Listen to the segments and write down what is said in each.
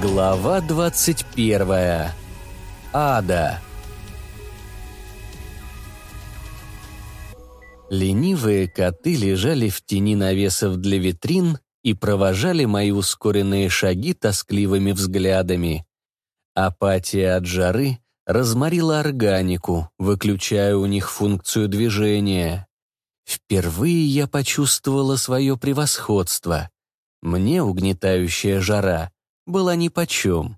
Глава 21. Ада. Ленивые коты лежали в тени навесов для витрин и провожали мои ускоренные шаги тоскливыми взглядами. Апатия от жары разморила органику, выключая у них функцию движения. Впервые я почувствовала свое превосходство. Мне угнетающая жара была нипочем.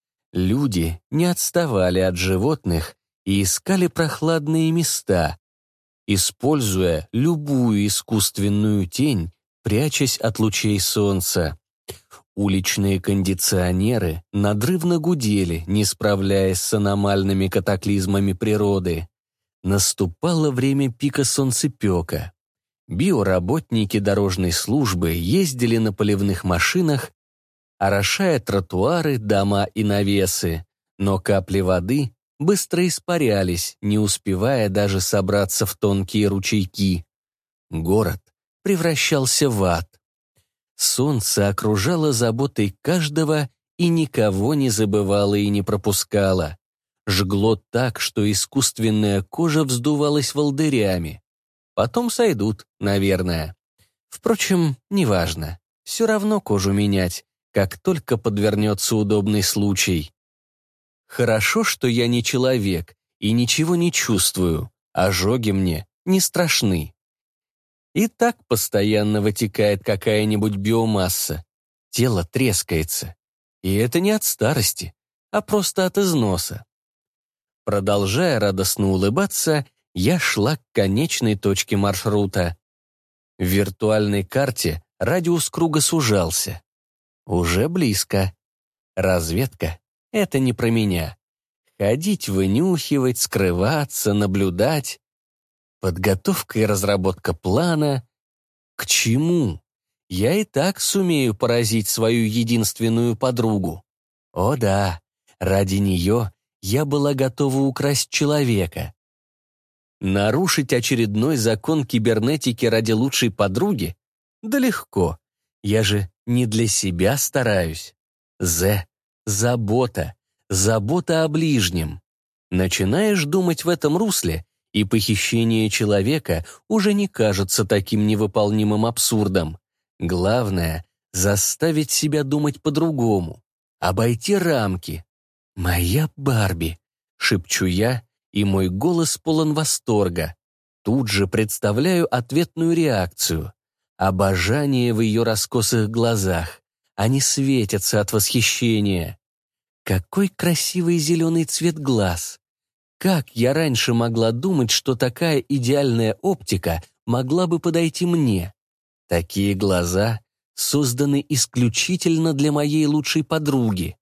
Люди не отставали от животных и искали прохладные места, используя любую искусственную тень, прячась от лучей солнца. Уличные кондиционеры надрывно гудели, не справляясь с аномальными катаклизмами природы. Наступало время пика солнцепека. Биоработники дорожной службы ездили на поливных машинах, орошая тротуары, дома и навесы, но капли воды быстро испарялись, не успевая даже собраться в тонкие ручейки. Город превращался в ад. Солнце окружало заботой каждого и никого не забывало и не пропускало. Жгло так, что искусственная кожа вздувалась волдырями. Потом сойдут, наверное. Впрочем, неважно. Все равно кожу менять, как только подвернется удобный случай. Хорошо, что я не человек и ничего не чувствую. Ожоги мне не страшны. И так постоянно вытекает какая-нибудь биомасса. Тело трескается. И это не от старости, а просто от износа. Продолжая радостно улыбаться, я шла к конечной точке маршрута. В виртуальной карте радиус круга сужался. Уже близко. Разведка — это не про меня. Ходить, вынюхивать, скрываться, наблюдать. Подготовка и разработка плана. К чему? Я и так сумею поразить свою единственную подругу. О да, ради нее я была готова украсть человека. Нарушить очередной закон кибернетики ради лучшей подруги? Да легко. Я же не для себя стараюсь. Забота. Забота о ближнем. Начинаешь думать в этом русле, и похищение человека уже не кажется таким невыполнимым абсурдом. Главное — заставить себя думать по-другому, обойти рамки. «Моя Барби», — шепчу я, и мой голос полон восторга. Тут же представляю ответную реакцию. Обожание в ее раскосых глазах. Они светятся от восхищения. Какой красивый зеленый цвет глаз. Как я раньше могла думать, что такая идеальная оптика могла бы подойти мне? Такие глаза созданы исключительно для моей лучшей подруги.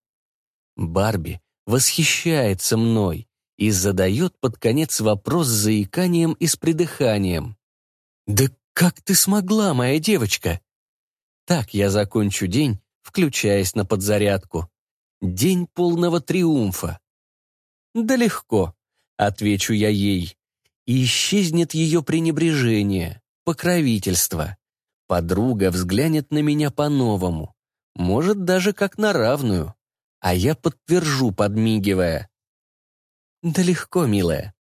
Барби восхищается мной и задает под конец вопрос с заиканием и с придыханием. «Да как ты смогла, моя девочка?» Так я закончу день, включаясь на подзарядку. День полного триумфа. «Да легко», — отвечу я ей, и исчезнет ее пренебрежение, покровительство. Подруга взглянет на меня по-новому, может, даже как на равную, а я подтвержу, подмигивая. «Да легко, милая».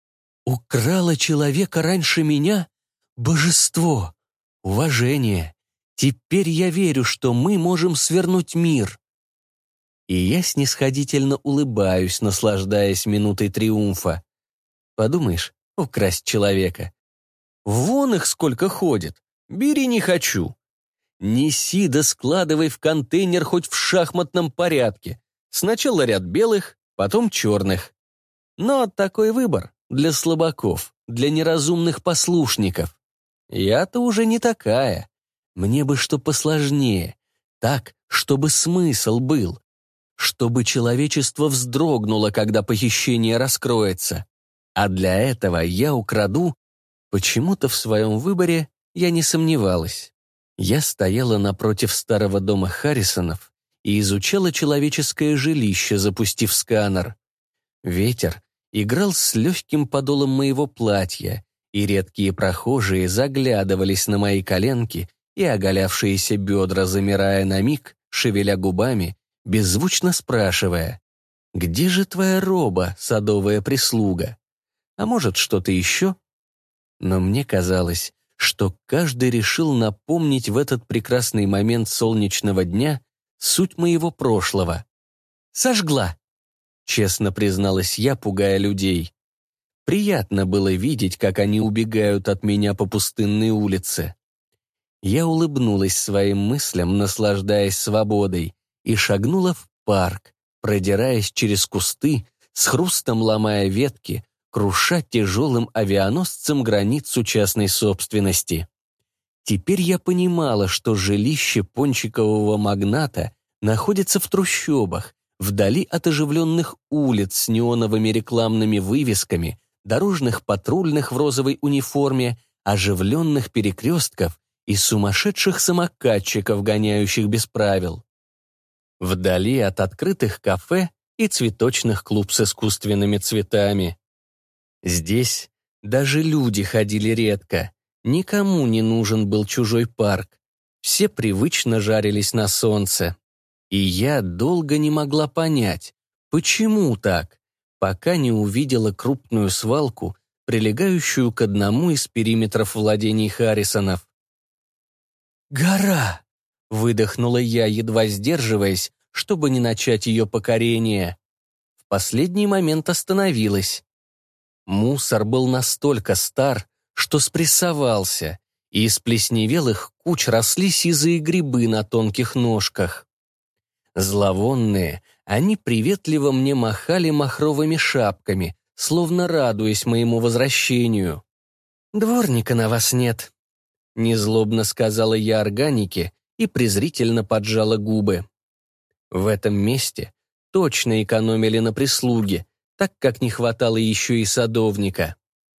«Украла человека раньше меня? Божество! Уважение! Теперь я верю, что мы можем свернуть мир». И я снисходительно улыбаюсь, наслаждаясь минутой триумфа. Подумаешь, украсть человека. Вон их сколько ходит. Бери, не хочу. Неси да складывай в контейнер хоть в шахматном порядке. Сначала ряд белых, потом черных. Но такой выбор для слабаков, для неразумных послушников. Я-то уже не такая. Мне бы что посложнее. Так, чтобы смысл был. Чтобы человечество вздрогнуло, когда похищение раскроется. А для этого я украду. Почему-то в своем выборе я не сомневалась. Я стояла напротив старого дома Харрисонов и изучала человеческое жилище, запустив сканер. Ветер играл с легким подолом моего платья, и редкие прохожие заглядывались на мои коленки и оголявшиеся бедра, замирая на миг, шевеля губами, беззвучно спрашивая: «Где же твоя роба, садовая прислуга? А может, что-то еще?» Но мне казалось, что каждый решил напомнить в этот прекрасный момент солнечного дня суть моего прошлого. «Сожгла», — честно призналась я, пугая людей. Приятно было видеть, как они убегают от меня по пустынной улице. Я улыбнулась своим мыслям, наслаждаясь свободой, и шагнула в парк, продираясь через кусты, с хрустом ломая ветки, круша тяжелым авианосцем границу частной собственности. Теперь я понимала, что жилище пончикового магната находится в трущобах, вдали от оживленных улиц с неоновыми рекламными вывесками, дорожных патрульных в розовой униформе, оживленных перекрестков и сумасшедших самокатчиков, гоняющих без правил. Вдали от открытых кафе и цветочных клуб с искусственными цветами. Здесь даже люди ходили редко, никому не нужен был чужой парк, все привычно жарились на солнце. И я долго не могла понять, почему так, пока не увидела крупную свалку, прилегающую к одному из периметров владений Харрисонов. «Гора!» — выдохнула я, едва сдерживаясь, чтобы не начать ее покорение. В последний момент остановилась. Мусор был настолько стар, что спрессовался, и из плесневелых куч росли сизые грибы на тонких ножках. Зловонные, они приветливо мне махали махровыми шапками, словно радуясь моему возвращению. «Дворника на вас нет», — незлобно сказала я органике и презрительно поджала губы. В этом месте точно экономили на прислуге, так как не хватало еще и садовника.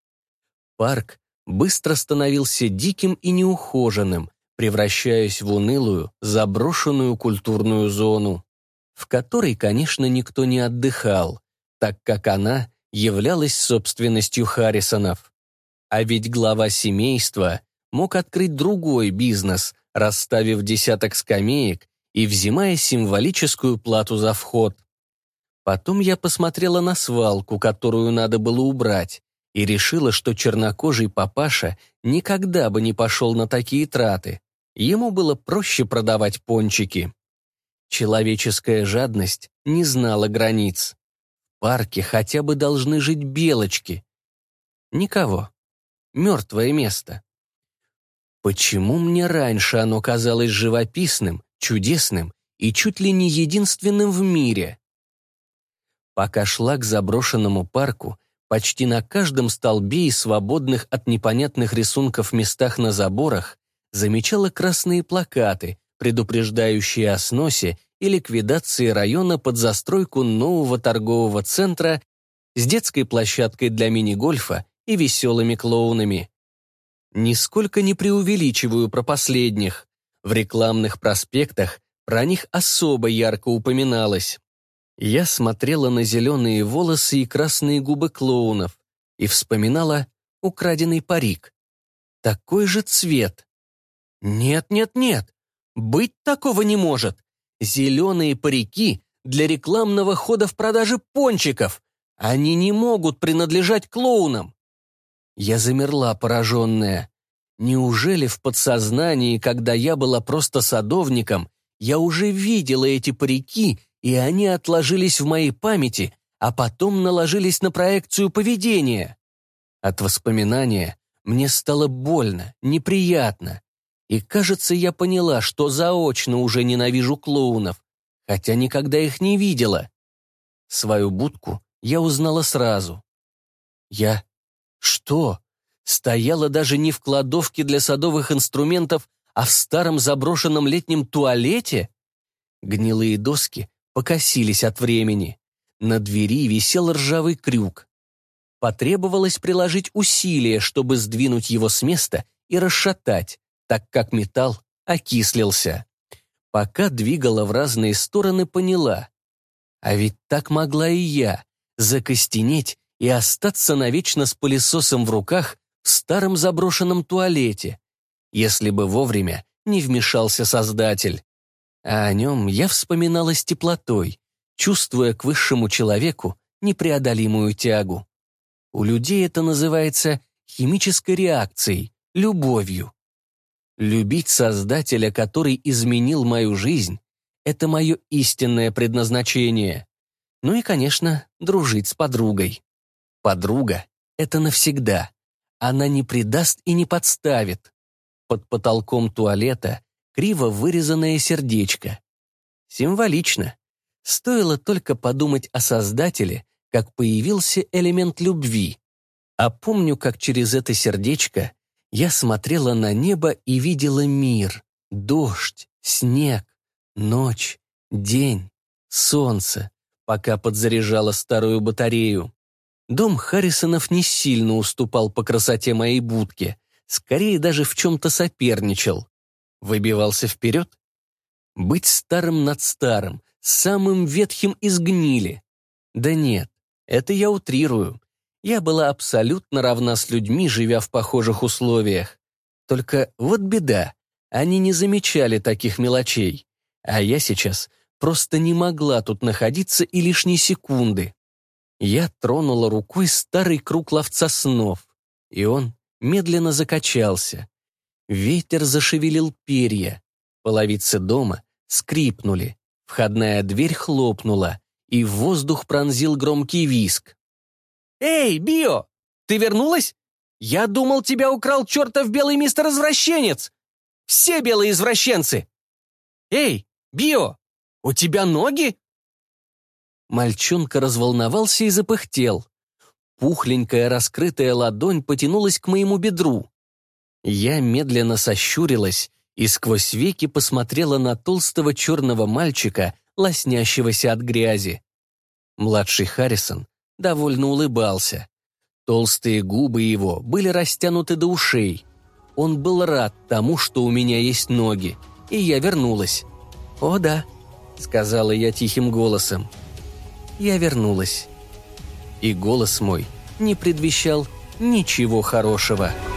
Парк быстро становился диким и неухоженным, превращаясь в унылую, заброшенную культурную зону, в которой, конечно, никто не отдыхал, так как она являлась собственностью Харрисонов. А ведь глава семейства мог открыть другой бизнес, расставив десяток скамеек и взимая символическую плату за вход. Потом я посмотрела на свалку, которую надо было убрать, и решила, что чернокожий папаша никогда бы не пошел на такие траты. Ему было проще продавать пончики. Человеческая жадность не знала границ. В парке хотя бы должны жить белочки. Никого. Мертвое место. Почему мне раньше оно казалось живописным, чудесным и чуть ли не единственным в мире? Пока шла к заброшенному парку, почти на каждом столбе и свободных от непонятных рисунков местах на заборах замечала красные плакаты, предупреждающие о сносе и ликвидации района под застройку нового торгового центра с детской площадкой для мини-гольфа и веселыми клоунами. Нисколько не преувеличиваю про последних. В рекламных проспектах про них особо ярко упоминалось. Я смотрела на зеленые волосы и красные губы клоунов и вспоминала украденный парик. Такой же цвет. Нет, быть такого не может. Зеленые парики для рекламного хода в продаже пончиков. Они не могут принадлежать клоунам. Я замерла, пораженная. Неужели в подсознании, когда я была просто садовником, я уже видела эти парики, и они отложились в моей памяти, а потом наложились на проекцию поведения? От воспоминания мне стало больно, неприятно. И, кажется, я поняла, что заочно уже ненавижу клоунов, хотя никогда их не видела. Свою будку я узнала сразу. Я... Что? Стояла даже не в кладовке для садовых инструментов, а в старом заброшенном летнем туалете? Гнилые доски покосились от времени. На двери висел ржавый крюк. Потребовалось приложить усилия, чтобы сдвинуть его с места и расшатать, так как металл окислился. Пока двигала в разные стороны, поняла. А ведь так могла и я закостенеть и остаться навечно с пылесосом в руках в старом заброшенном туалете, если бы вовремя не вмешался Создатель. а о нем я вспоминала с теплотой, чувствуя к высшему человеку непреодолимую тягу. У людей это называется химической реакцией, любовью. Любить Создателя, который изменил мою жизнь, это мое истинное предназначение. Ну и, конечно, дружить с подругой. Подруга — это навсегда. Она не предаст и не подставит. Под потолком туалета криво вырезанное сердечко. Символично. Стоило только подумать о Создателе, как появился элемент любви. А помню, как через это сердечко я смотрела на небо и видела мир, дождь, снег, ночь, день, солнце, пока подзаряжала старую батарею. Дом Харрисонов не сильно уступал по красоте моей будке, скорее даже в чем-то соперничал. Выбивался вперед? Быть старым над старым, самым ветхим из гнили. Да нет, это я утрирую. Я была абсолютно равна с людьми, живя в похожих условиях. Только вот беда, они не замечали таких мелочей. А я сейчас просто не могла тут находиться и лишней секунды. Я тронула рукой старый круг ловца снов, и он медленно закачался. Ветер зашевелил перья, половицы дома скрипнули, входная дверь хлопнула, и в воздух пронзил громкий визг. «Эй, Био, ты вернулась? Я думал, тебя украл чертов белый мистер-извращенец! Все белые извращенцы! Эй, Био, у тебя ноги?» Мальчонка разволновался и запыхтел. Пухленькая раскрытая ладонь потянулась к моему бедру. Я медленно сощурилась и сквозь веки посмотрела на толстого черного мальчика, лоснящегося от грязи. Младший Харрисон довольно улыбался. Толстые губы его были растянуты до ушей. Он был рад тому, что у меня есть ноги, и я вернулась. «О да», — сказала я тихим голосом. Я вернулась. И голос мой не предвещал ничего хорошего.